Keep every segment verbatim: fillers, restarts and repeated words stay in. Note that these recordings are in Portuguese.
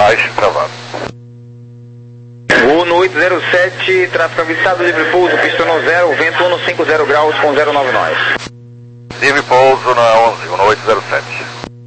embaixo travado. Gol no oito zero sete, tráfego avistado, livre pouso, pista no zero, vento um cinquenta graus com zero nove nós. Livre pouso na onze, no oito zero sete.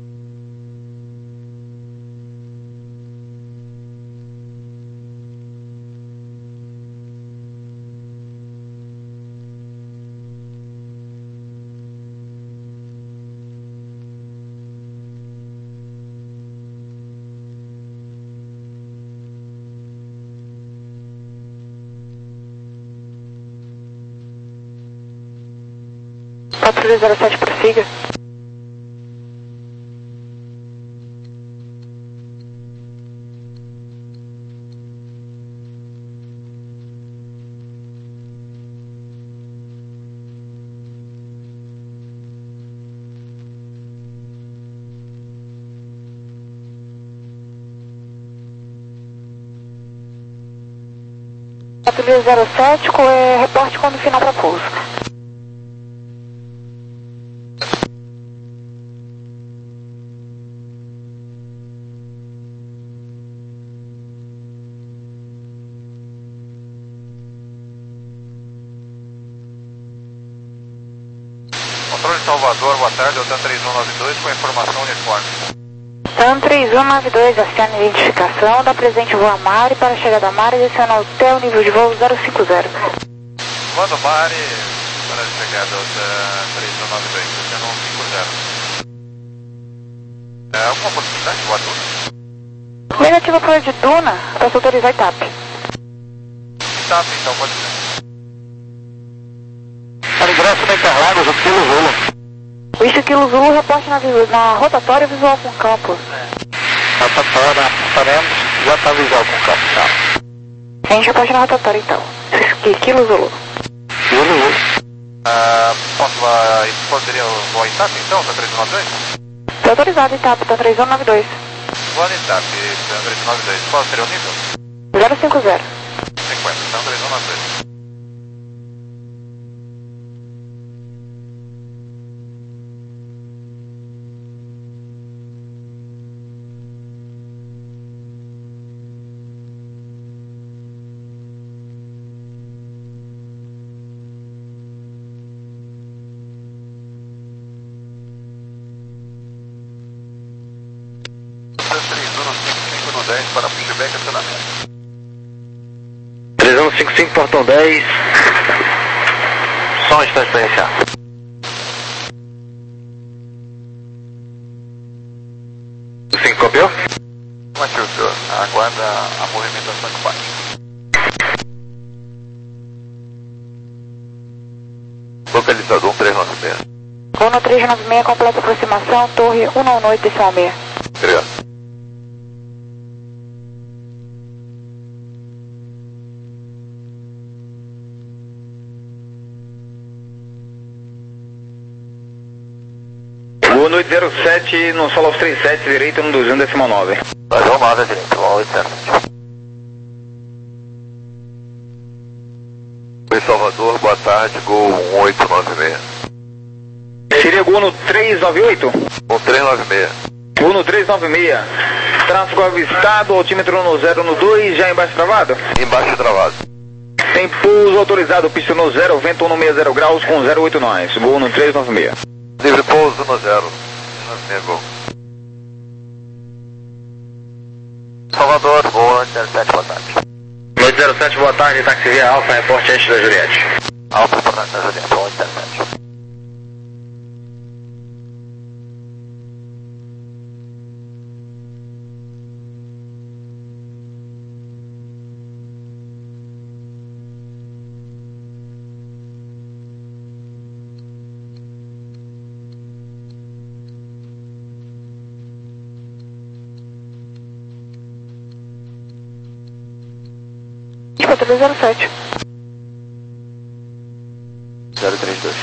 quatro zero sete, prossiga. quatro zero sete, é, reporte quando final para pouso. Controle de Salvador, boa tarde, Hotel três um nove dois com informação uniforme. TAM três um nove dois, aciona a identificação, dá presente voo a Mari, para a chegada a Mari, adiciona hotel, nível de voo zero cinco zero. Manda Mari, para a chegada Hotel três um nove dois, adiciona um cinco zero. É, alguma oportunidade de voar Duna? Negativa para de Duna, posso autorizar I T A P. I T A P, então, pode ser. Para ingresso da Interlagos, o Kilo Zulu. Visto Kilo Zulu, reporte na, na rotatória visual com campo. Rotatória, faremos, já está visual com campo, tá? A gente reporte na rotatória então. Kilo Zulu. Kilo Zulu. Ah, posso voar, poderia voar I T A P, então, Hotel três um nove dois? Está autorizado I T A P, tá três um nove dois. Voa no I T A P, três um nove dois, qual seria o nível? zero cinco zero. cinquenta, então três um nove dois. Para pushback acionamento. três um cinco cinco, portão dez. Só um instante para iniciar. cinco copiou? Matheus, aguarda a movimentação de baixo. Localizador um três nove seis. Uno três nove seis, completa aproximação, torre um nove oito, decimal seis. Obrigado. Gol oito zero sete, no solo três sete, direito no duzentos, decimal nove. Vai dar nove à direita, oito zero sete. Oi, Salvador, boa tarde, Gol um oito nove seis. Seria gol no três nove oito? um três nove seis. Gol no três nove seis. Tráfego avistado, altímetro no zero no dois, já embaixo travado? Embaixo travado. Tem pouso autorizado, pista no zero, vento um sessenta graus com zero oito nós. Gol no três nove seis. Livre pouso no zero. Gol. Salvador, Gol oito zero sete, boa tarde. oito zero sete, boa tarde, táxi via Alfa, reporte antes da Juliette. Alfa, reporte da Juliette, oito zero sete. quatro zero sete. zero três dois.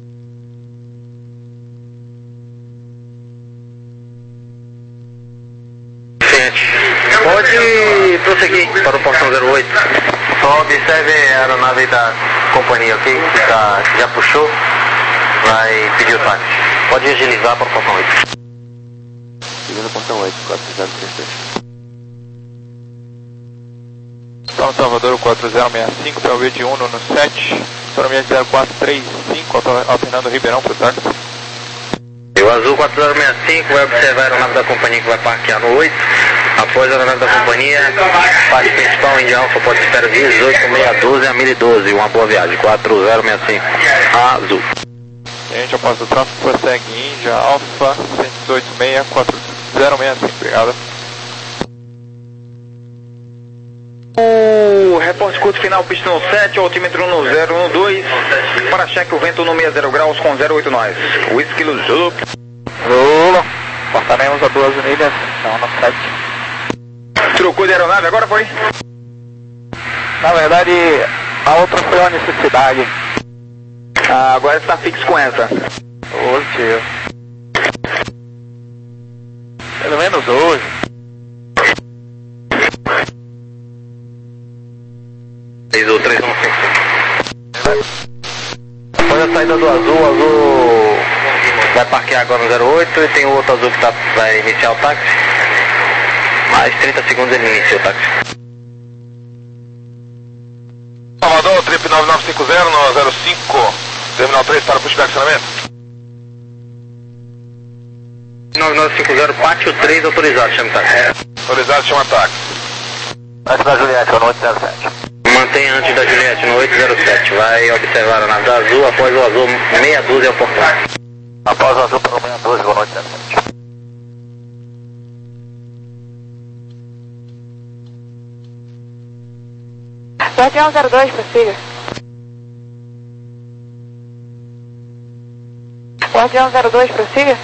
Pode prosseguir para o portão zero oito. Só observe a aeronave da companhia, ok? Que, tá, que já puxou, vai pedir o táxi. Pode agilizar para o portão oito. Seguindo o portão oito, quatro zero três dois. Oceano Salvador quatro zero seis cinco, P V de Uno no sete, Sonomia zero quatro três cinco, alternando Ribeirão para o táxi. O Azul quatro zero seis cinco vai observar a aeronave da companhia que vai parquear no oito. Após a aeronave da companhia, parte principal Índia Alfa, pode espera dezoito seis doze a mil e doze. Uma boa viagem, quatro zero seis cinco, Azul. Gente, após o tráfego, prossegue Índia Alfa, cento e dezoito seis quatro zero seis cinco, obrigado. O reporte curto final, pista no sete, altímetro no zero um dois, para cheque o vento no sessenta graus com zero oito nós. Whisky Zulu. Zulu, portaremos a duas milhas, então no sete. Trocou de aeronave, agora foi? Na verdade, a outra foi uma necessidade. Ah, agora está fixo com essa. Hoje, pelo menos hoje. O três um cinco. Após a saída do azul, o azul vai parquear agora no zero oito e tem o outro azul que tá, vai iniciar o táxi. Mais trinta segundos ele inicia o táxi. Salvador, trip nove nove cinco zero no zero cinco, terminal três para pushback acionamento. nove nove cinco zero, pátio três autorizado, chama táxi. Autorizado, chama táxi. Antes da Juliette, no oito zero sete. Mantenha antes da Juliette no oito zero sete, vai observar a nave da azul, após o azul seis doze é o portão. Após o azul pelo seis doze, no oito zero sete. Guardião zero dois, prossiga. Guardião zero dois, prossiga.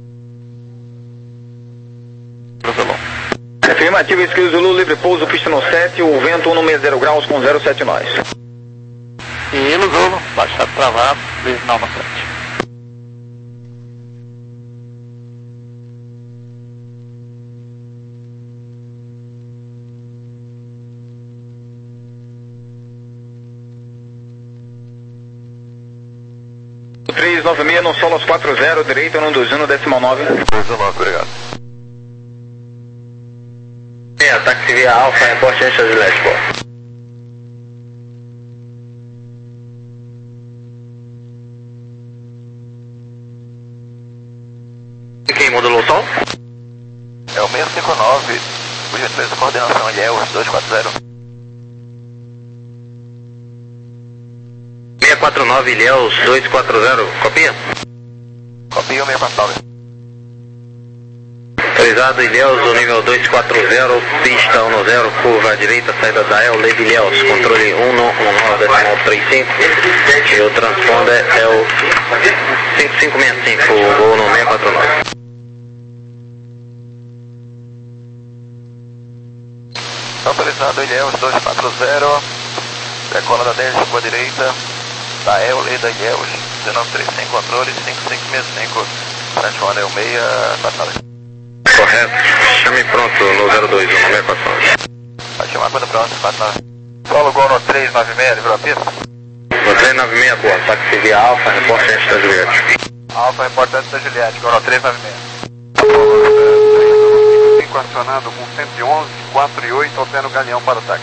Afirmativo, Whisky Zulu, livre pouso, pista no sete, o vento no sessenta graus com zero sete nós. E Zulu, baixado travado, final no sete. três nove seis no Solos quatro zero, direito no dois um decimal nove. dois um nove, obrigado. É, táxi via Alfa, reporte antes da Juliette, pô. Quem modulou o som? É o seis cinco nove, o G três, coordenação Ilhéus dois quatro zero. seis quatro nove, Ilhéus dois quatro zero, copia? Copia o seis quatro nove. Autorizado Ilhéus, o nível dois quatro zero, pista um zero, curva à direita, saída da El, Leve Ilhéus, controle um nove decimal três cinco, e o transponder é o cinco cinco seis cinco, o voo no seis quatro nove. Autorizado Ilhéus dois quatro zero, decola da dez, curva à direita, da El, Leve da Ilhéus, dezenove trinta e cinco, controle cinco cinco seis cinco, transponder o seis quatro nove. Correto, chame pronto no zero dois, no seis quatro nove. Pode chamar quando pronto, quatro nove. Solo Gol no três nove seis, livrou a pista? No três nove seis, boa, táxi via Alfa, reporte antes da Juliette. Alfa, reporte antes da Juliette, Gol no três nove seis. cinco acionado com cento e onze, quatro e oito, altera o galeão para o táxi.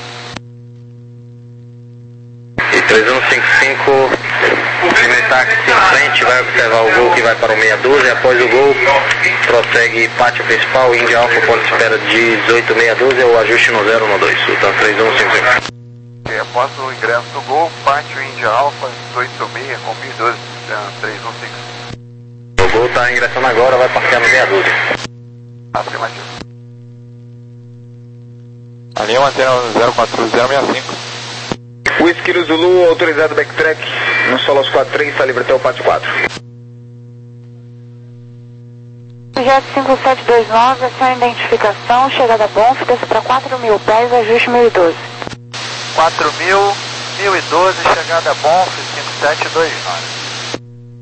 E três um cinco cinco, o primeiro táxi em frente vai observar o gol que vai para o seis doze, após o gol prossegue pátio principal, Índia Alfa, ponto de espera de dezoito seis doze, é o ajuste no zero no dois, então três um cinco cinco. E após o ingresso do gol, pátio Índia Alfa, dezoito seis com mil e doze, três um cinco. O gol está ingressando agora, vai parquear no seis doze. Afirmativo. A linha mantém no zero quatro zero seis cinco. Whisky Zulu, autorizado backtrack, no Solos quatro três, está livre até o pátio quatro. Jet cinco sete dois nove, ação identificação, chegada a Bonf, desce para quatro mil pés, ajuste mil e doze. quatro mil, mil e doze, chegada a Bonf, cinco sete dois nove.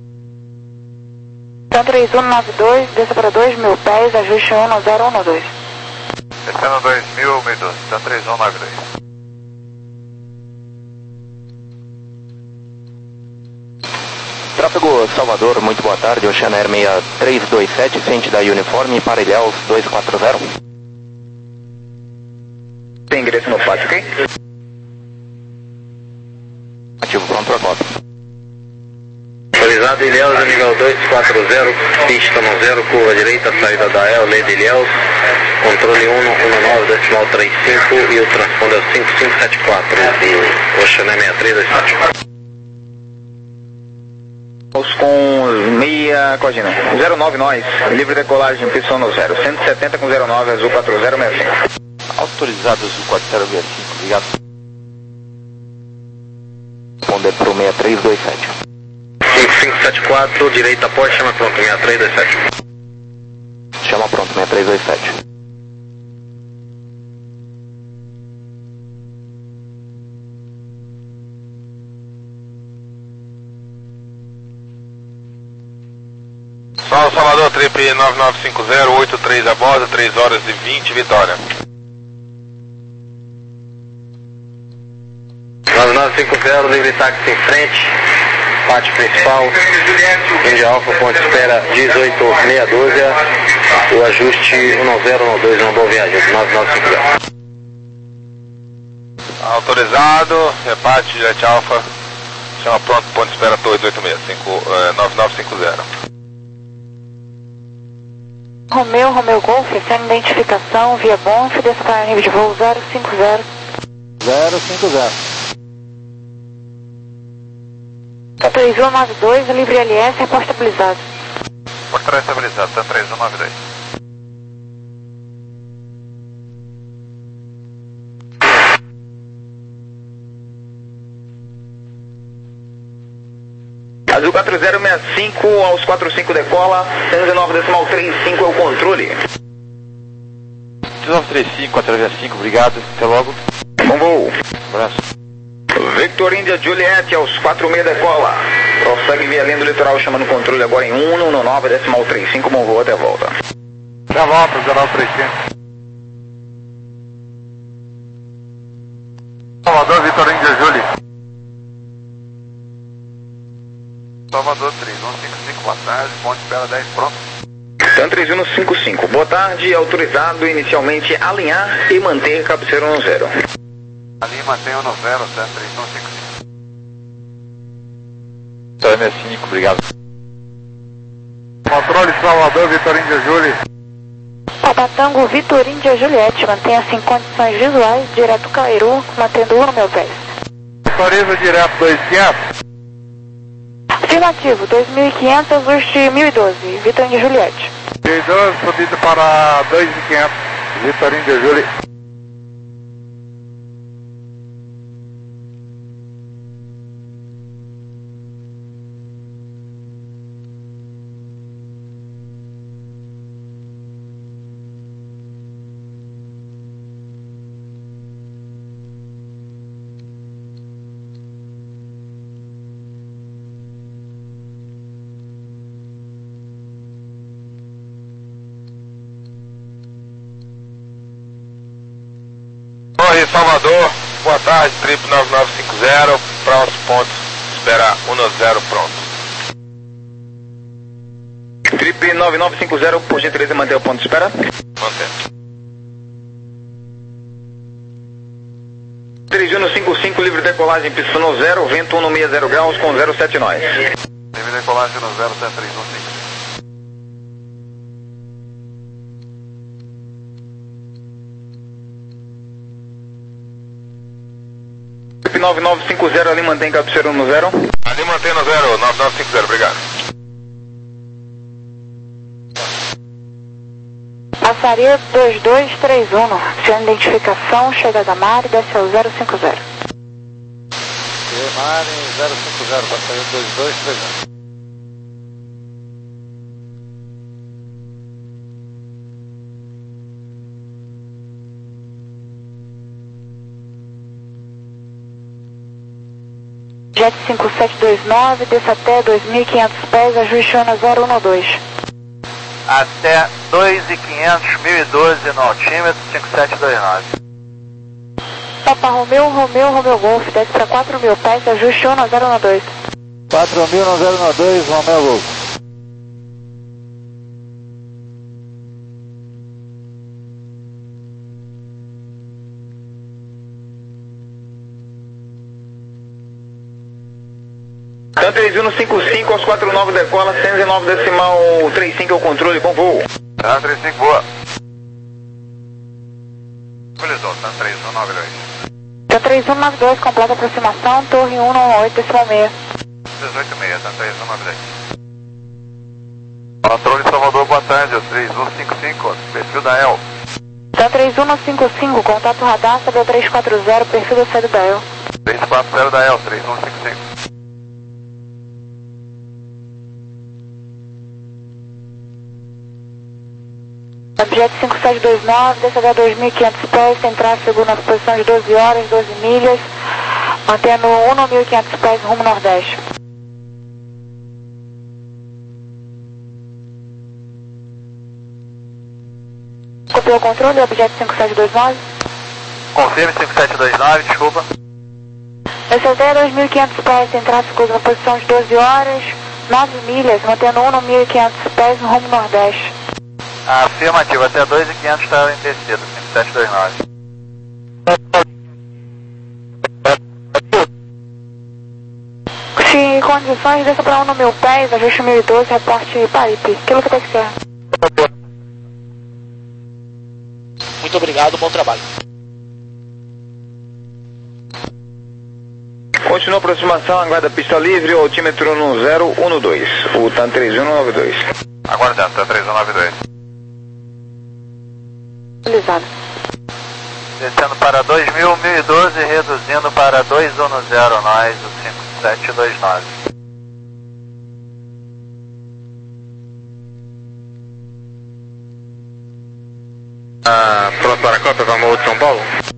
Então três um nove dois, desça para dois mil pés, ajuste um zero um dois. Descendo dois mil, mil e doze, então três um nove dois. Tráfego Salvador, muito boa tarde, Oceano Air seis três dois sete, frente da Uniforme, para Ilhéus dois quatro zero. Tem ingresso no pátio, ok? para nota. Autorizado Ilhéus, nível dois quatro zero, pista no zero, curva direita, saída da E L, lei de Ilhéus, controle um um nove, decimal trinta e cinco e o transponder é cinco cinco sete quatro, e o Oceané seis três dois sete. Com meia, codina, zero nove nós, livre decolagem, pista no zero, cento e setenta com zero nove, azul quatro zero seis cinco. Autorizado Azul quatro zero seis cinco, obrigado. Responder para o seis três dois sete. cinco cinco sete quatro, direita pode, chama pronto, seis três dois sete. Chama pronto, seis três dois sete. São Salvador, trip nove nove cinco zero, oito três a bordo, três horas e vinte, Vitória. nove nove cinco zero, livre táxi em frente, pátio principal, Índia Alfa, ponte espera dezoito meia dúzia, o ajuste um zero um dois, uma boa viagem, nove nove cinco zero. Autorizado, reparte, Jet Alfa, chama pronto, ponto de espera Torres oito seis cinco, nove nove cinco zero. Romeu, Romeu Golf, sem identificação, via Bonf, desça para nível de voo zero cinco zero. zero cinco zero. três um nove dois, livre L S, reporte estabilizado. Por trás estabilizado, tá três um nove dois. Azul quatro zero seis cinco, aos quatro cinco decola, cento e dezenove decimal trinta e cinco é o controle. nove três cinco, quatro zero cinco, obrigado, até logo. Bom voo. Abraço. Victor India Juliette, aos quatro seis decola. Prossegue via linha do litoral, chamando o controle agora em um um nove decimal trinta e cinco, bom voo, até a volta. Até a volta, zero nove três cinco. Salvador, Victor India Juliette. Salvador três um cinco cinco, boa tarde, ponte espera dez, pronto. Tan três um cinco cinco, boa tarde, autorizado inicialmente alinhar e manter cabeceira no zero. Ali mantém o no zero, Tan três um cinco cinco. Vitória seis cinco, obrigado. Controle Salvador, Victor India Juliette. Papatango, Vitor India Juliette, mantenha-se em condições visuais, direto Cairu, mantendo um no meu pé. Autoriza direto dois quinhentos. Afirmativo, dois mil e quinhentos, ajuste mil e doze, Vitor India Juliette. mil e doze, subida para dois mil e quinhentos, Victor India Juliette. Torre Salvador, boa tarde, trip nove nove cinco zero, próximo ponto, espera um zero pronto. Trip nove nove cinco zero, por gentileza, manter o ponto de espera. Mantém. três um cinco cinco, livre decolagem, pista no zero, vento um seis zero graus com zero sete nós. Livre decolagem no zero, Tan três um cinco. nove nove cinco zero, ali mantém cabeceira no zero. Ali mantém no zero, nove nove cinco zero, obrigado. Passaria dois dois três um, sem identificação, chega da Mari, desce ao zero cinco zero. Mari zero cinco zero, passaria dois dois três um. Jet cinco sete dois nove, desça até dois mil e quinhentos pés, ajuste Ana zero um dois. Até dois mil e quinhentos, mil e doze no altímetro, cinco sete dois nove. Papa Romeu, Romeu, Romeu Golf, desce para quatro mil pés, ajuste Ana zero um dois. quatro mil no zero um dois, Romeu Golf. três um cinco cinco aos quatro nove decola, cento e nove decimal trinta e cinco é o controle, bom voo. Tá, trinta e cinco, boa. Beleza, tá, três um nove dois. Tá três um nove dois, completa aproximação, torre um um oito decimal seis. dezoito seis, tá, três um nove dois. Controle Salvador, boa tarde, três um cinco cinco, perfil da E L. Tá três um cinco cinco, contato radar, sabe três quatro zero, perfil da saída da E L. três quatro zero da E L, três um cinco cinco. Objeto cinco sete dois nove, D C H dois mil e quinhentos pés, tem tráfego na posição de doze horas, doze milhas, mantendo um mil e quinhentos pés rumo nordeste. Copiou o controle, objeto cinco sete dois nove. Confirme cinco sete dois nove, desculpa. D C H dois mil e quinhentos pés, tem tráfego na posição de doze horas, nove milhas, mantendo um mil e quinhentos pés rumo nordeste. Afirmativo, até dois mil e quinhentos está em descida, cinco sete dois nove. Se em condições, desça para um mil pés, ajuste mil e doze, reporte Paripe. Quilo que você quer. Muito obrigado, bom trabalho. Continua a aproximação, aguarda pista livre, altímetro no zero um dois, o TAM três um nove dois. Aguardando, tá, três um nove dois. Utilizado. Descendo para dois mil, mil e doze, reduzindo para dois um zero, nós, o cinco sete dois nove. Ah, pronto para a Copa, vamos de São Paulo.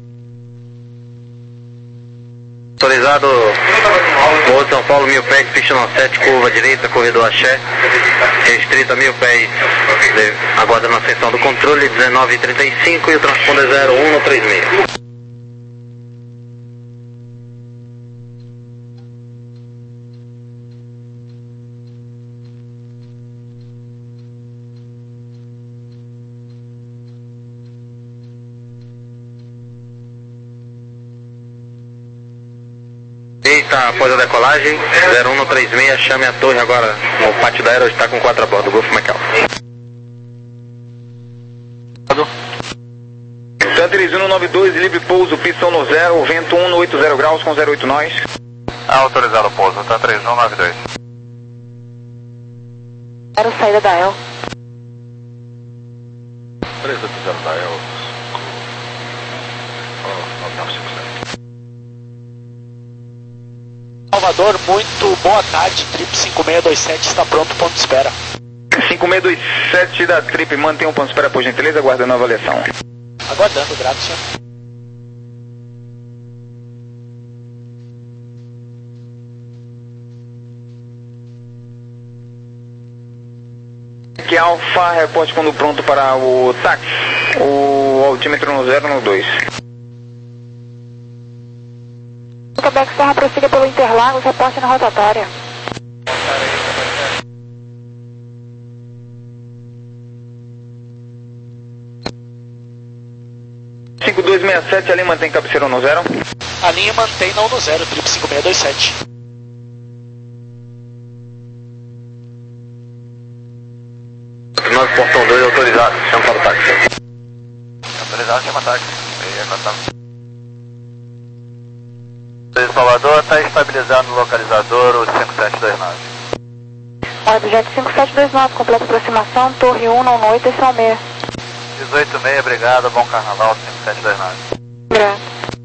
Autorizado, voo de São Paulo, mil pés, pista sete, curva direita, corredor axé, restrito a mil pés, aguardando a ascensão do controle, dezenove e trinta e cinco e o transponder zero um três seis. Eita, após a decolagem, zero um três seis, chame a torre agora no pátio da Aero, está com quatro a bordo, Golfo Macau. TAM três um nove dois, livre pouso, pistão no zero, vento um no oitenta graus com zero oito nós. Autorizado o pouso, tá, três um nove dois. Era a saída da E L. três oito zero da E L. Salvador, muito boa tarde, Trip cinco seis dois sete está pronto, ponto de espera. cinco seis dois sete da Trip, mantém um ponto de espera por gentileza, aguardando a avaliação. Aguardando, grato, senhor. Que Alfa, reporte quando pronto para o táxi, o altímetro no zero no dois. Quebec Serra prossiga pelo Interlagos, reporte na rotatória. cinco dois seis sete, ali mantém cabeceira no zero. A linha mantém não no zero, Trip cinco seis dois sete. nove portão dois autorizado, chama para o táxi. Autorizado, chama táxi. Aí é contato. Salvador está estabilizando o localizador, o cinco sete dois nove. Objeto cinco sete dois nove, completa aproximação, torre um no oito decimal seis. dezoito seis, obrigado, bom carnaval, cinco sete dois nove. Grato.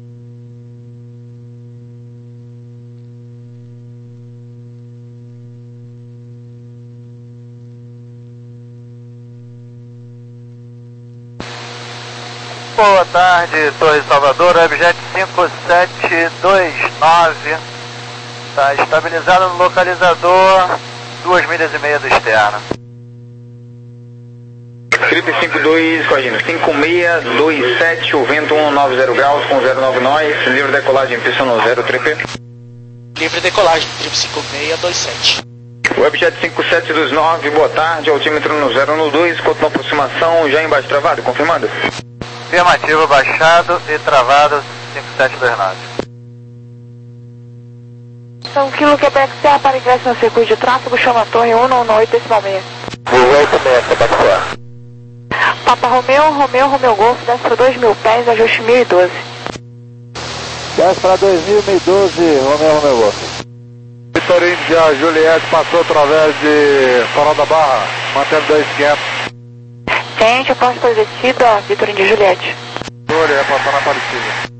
Boa tarde, Torre Salvador, objeto cinco sete dois nove, está estabilizado no localizador, duas milhas e meia do externo. Trip cinco dois, corrigindo, cinco seis dois sete, o vento um nove zero graus com zero nove nós, livre decolagem, pista no zero, Trip. Livre decolagem, Trip cinco seis dois sete. Webjet cinco sete dois nove, boa tarde, altímetro no zero no dois, continua aproximação, já embaixo travado, confirmado? Afirmativo, baixado e travado, cinco sete dois nove. Estação Kilo Quebec Serra para ingresso no circuito de tráfego, chama a torre cento e dezenove decimal seis. oito seis, Quebec Serra. Papa Romeu, Romeu, Romeu Golf, desce para dois mil pés, ajuste mil e doze. Desce para dois mil e doze, Romeu, Romeu Golf. Vitor Índia Juliette passou através de Farol da Barra, mantendo dois quinhentos. Gente, após para descida, Vitor Índia Juliette. Ele vai passar na Aparecida.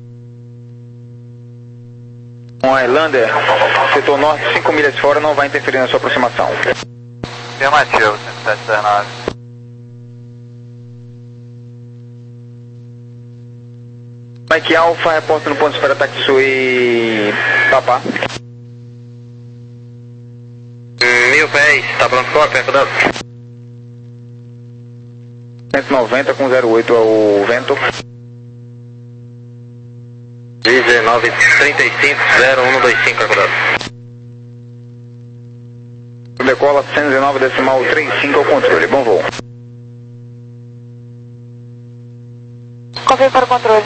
Um Highlander, setor norte, cinco milhas fora, não vai interferir na sua aproximação. Afirmativo, cinco sete dois nove. Mike Alpha, reporta no ponto de espera táxi Sui Papá. Mil pés, tá pronto para perto da... cento e noventa com zero oito ao vento. dezenove trinta e cinco zero um dois cinco, acordado. Decola cento e dezenove decimal trinta e cinco ao controle, bom voo. Confirme para o controle.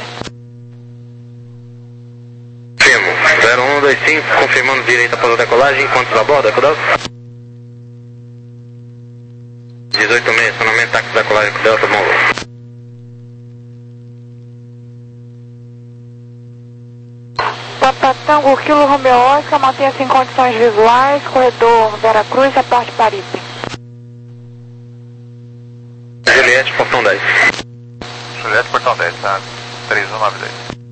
Firmo, zero um dois cinco, confirmando direita para a decolagem, quantos a bordo, acordado? dezoito seis, acionamento táxi da decolagem com Delta, bom voo. Papa Tango Kilo Romeo Oscar, mantenha-se em condições visuais, corredor Veracruz, a parte Paripe. Juliette, portão dez. Juliette, portão dez, tá? três um nove dois.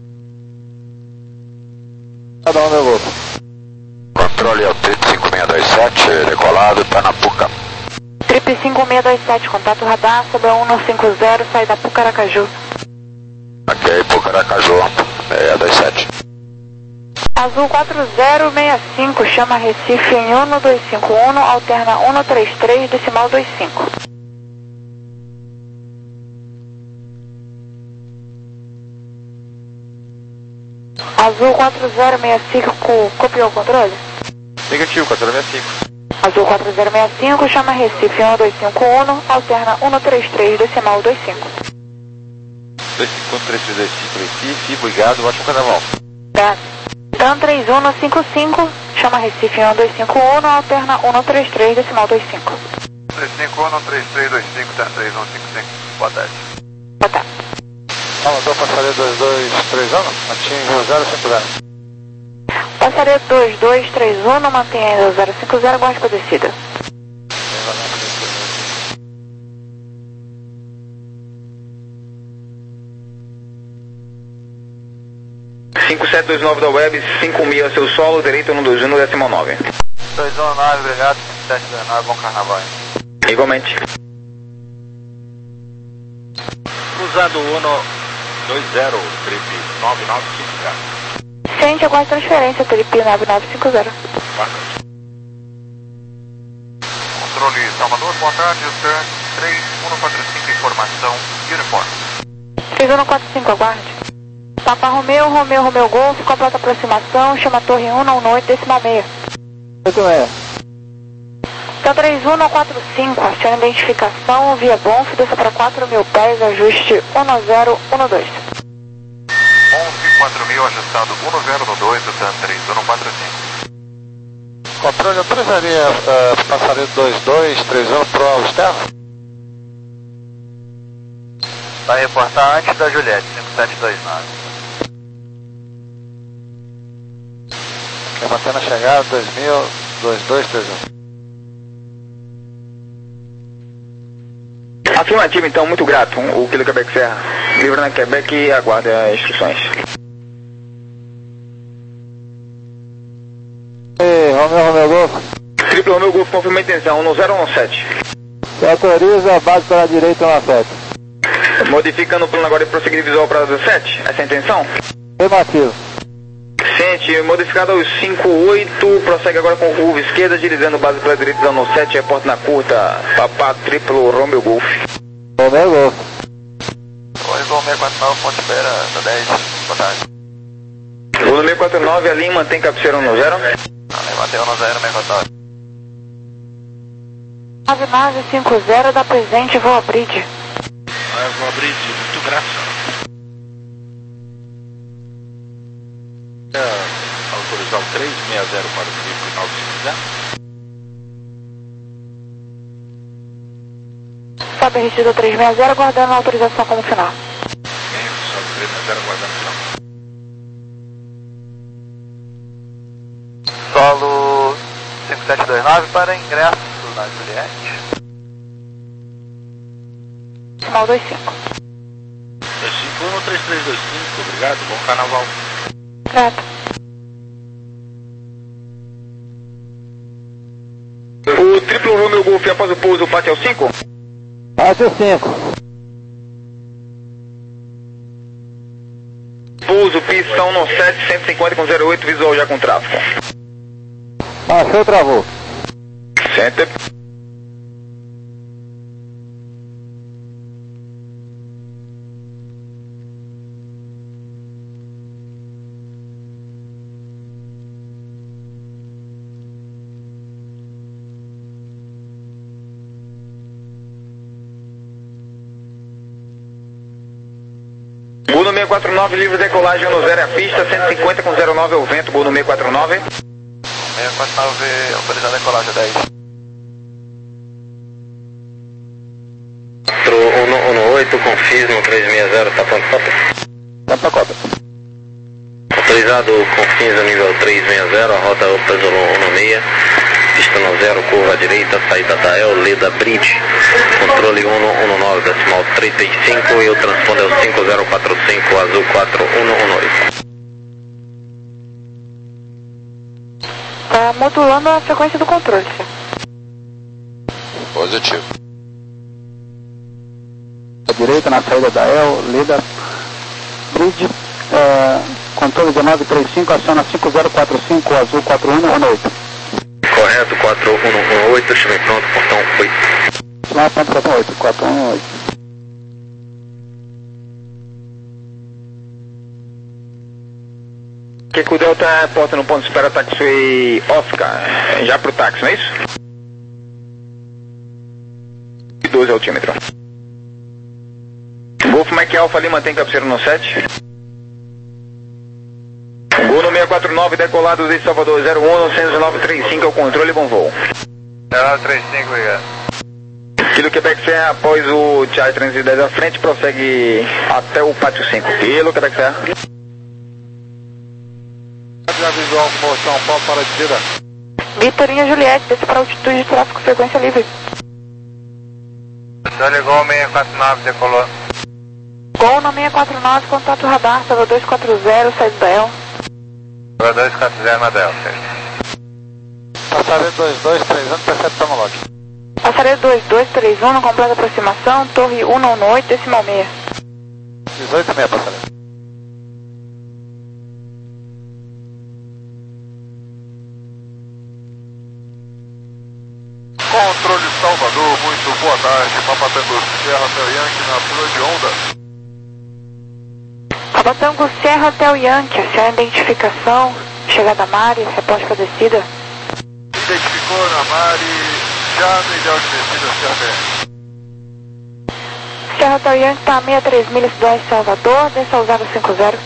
Cada um meu golpe. Controle ao Trip cinco seis dois sete, decolado, Panapuca. Trip cinco seis dois sete, contato radar, sobre a cento e cinquenta, saída Pucaracaju. Ok, Pucaracaju, seis dois sete. Azul quatro zero seis cinco, chama Recife em cento e dois cinco um, alterna cento e trinta e três, decimal vinte e cinco. Azul quatro zero seis cinco, copiou o controle? Negativo, quatro zero seis cinco. Azul quatro zero seis cinco, chama Recife em cento e dois cinco um, alterna cento e trinta e três, decimal vinte e cinco. dois cinco um três três dois cinco, Recife, obrigado, ótimo carnaval. Tá. Dan três um cinco cinco, chama Recife em cento e dois cinco um, alterna cento e trinta e três, decimal vinte e cinco. três cinco um, três três dois cinco, Dan três um cinco cinco. Boa tarde. Boa tarde. Salvador, passaria dois dois três um, atinge zero cinco zero. Passaria dois dois três um, mantenha zero cinco zero, guarde para descida. cinco sete dois nove da web, cinco mil a seu solo, direito cento e vinte e um, decimal nove. dois um nove, obrigado, cinco sete dois nove, bom carnaval. Igualmente. Cruzado uno dois zero, trip nove nove cinco zero. Ciente, aguarde transferência, Trip nove nove cinco zero. Controle Salvador, boa tarde, Stan três um quatro cinco, informação, uniforme. três um quatro cinco, aguarde. Papa Romeu, Romeu, Romeu Golf, completa aproximação, chama a torre cento e dezenove, decimal seis. oito seis. Então três um quatro cinco, aciona identificação, via Bonf, desça para quatro mil pés, ajuste um zero um dois. onze quatro mil, ajustado um zero um dois, Dan três um quatro cinco. Controle, autorizaria uh, passaria dois dois três um pro ao externo? Vai reportar antes da Juliette, cinco sete dois nove. Quer bater na chegada, dois mil, dois dois três um. Afirmativo, então, muito grato. O Kilo Quebec Serra. Livre na Quebec e aguarda instruções. Ei, Romeu, Romeu Golf. Triplo Romeu Golf, confirma a intenção, um zero um sete. Você autoriza a base pela direita na sete. Modificando o plano agora e prosseguir visual para dezessete, essa é a intenção? Afirmativo. Ciente, modificado aos cinco oito, prossegue agora com curva esquerda, deslizando base pela direita da no sete, reporte na curta, Papá Triplo Romeu Golf. Romeu Golf. Oi, Gol seis quatro nove, ponte espera, da dez, boa tarde. Gol seis quatro nove, a linha mantém cabeceira no zero. Bateu no zero, seis quatro nove. nove nove cinco zero, dá presente, vou abrir. Eu vou abrir, muito grato. Autorizado. visual três seis zero para o triplo nove cinco zero. Sobe registro três seis zero, aguardando a autorização como final. Bem, sobe três seis zero, aguardando o final. Solo cinco sete dois nove para ingresso na Juliette. Final dois cinco. dois cinco um, três três dois cinco, obrigado, bom carnaval. Grato. O triplo Romeo Golf após o pouso, parte ao cinco? Parte ao cinco. Pouso, pistão no sete, cento e cinquenta com zero oito, visual já com tráfego. Baixou, travou. Center. Gol no seis quatro nove, livre decolagem no zero é a pista, cento e cinquenta com zero nove é o vento, gol no seis quatro nove. seis quatro nove, autorizado a decolagem dez. um um oito, confis no três seis zero, tá pronto, cota? Tá pra cota. Autorizado confins no nível três seis zero, a rota Opus um seis, pista no zero, curva à direita, saída da El, Leda Bridge, controle um um nove, decimal trinta e cinco e o transponder é o cinco zero quatro cinco, azul quatro um um oito. Tá modulando a frequência do controle, senhor. Positivo. À direita, na saída da El, Leda Bridge, é, controle dezenove trinta e cinco, aciona cinco zero quatro cinco, azul quatro um um oito. Correto, quatro um um oito, chame pronto, portão oito. Chame pronto, portão oito, quatro um um oito. Que que o Delta porta no ponto de espera taxi Oscar, já pro táxi, não é isso? doze altímetro. Golf Mike Alpha ali, mantém cabeceira no sete. Gol no seis quatro nove, decolado de Salvador, zero um, nove nove três cinco, é o controle, bom voo. zero nove três cinco, obrigado. Kilo Quebec Serra, após o Charlie trezentos e dez à frente, prossegue até o pátio cinco. Kilo Quebec Serra. Já visual com São Paulo para a descida. Vitorinha Juliette, desce para altitude de tráfego, frequência livre. Já ligou seis quatro nove, decolou. Gol no seis quatro nove, contato radar, Salvador dois quatro zero, saída da El. Salvador dois quatro zero na Del, Passageiro dois dois três um, percepção no log. Passaredo dois dois três um, completa aproximação, torre um um oito, decimal seis. dezoito e meia, passageiro. Controle Salvador, muito boa tarde. Papatango Serra Hotel Yankee na fila de onda. Papatango Serra Hotel Yankee, a senhora identificação, chegada a Mari, reporte para descida. Identificou na Mari, já no ideal de descida, Serra B. Serra Hotel Yankee está a sessenta e três milhas de Salvador, desça ao zero cinco zero.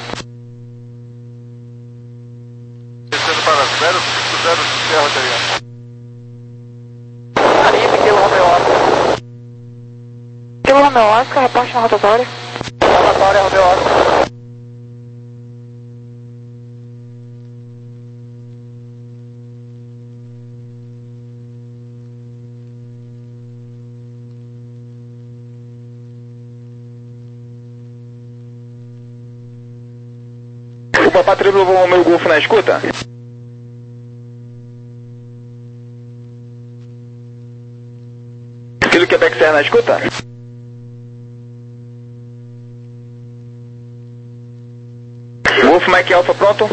Descendo para zero cinco zero, Serra Hotel Yankee. Kilo Romeo Oscar. Kilo Romeo Oscar, reporte na rotatória. Rotatória, Romeo Oscar. O Papá Triplo levou o meu Golfo na escuta? Kilo Quebec Serra na escuta? Golf Mike Alpha pronto?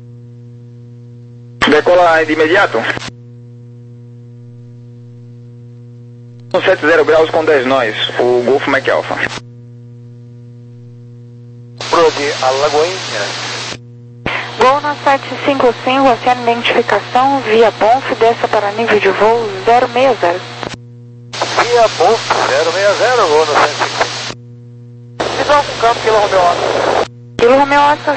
Decola de imediato? setenta graus com dez nós, o Golf Mike Alpha. Pro de Alagoinha. Gol na sete cinco cinco, oceano identificação, via Bonf, desça para nível de voo zero seis zero. Via Bonf, zero seis zero, gol no cento e cinquenta. Visual com campo, Kilo Romeo Oscar. Kilo Romeo Oscar,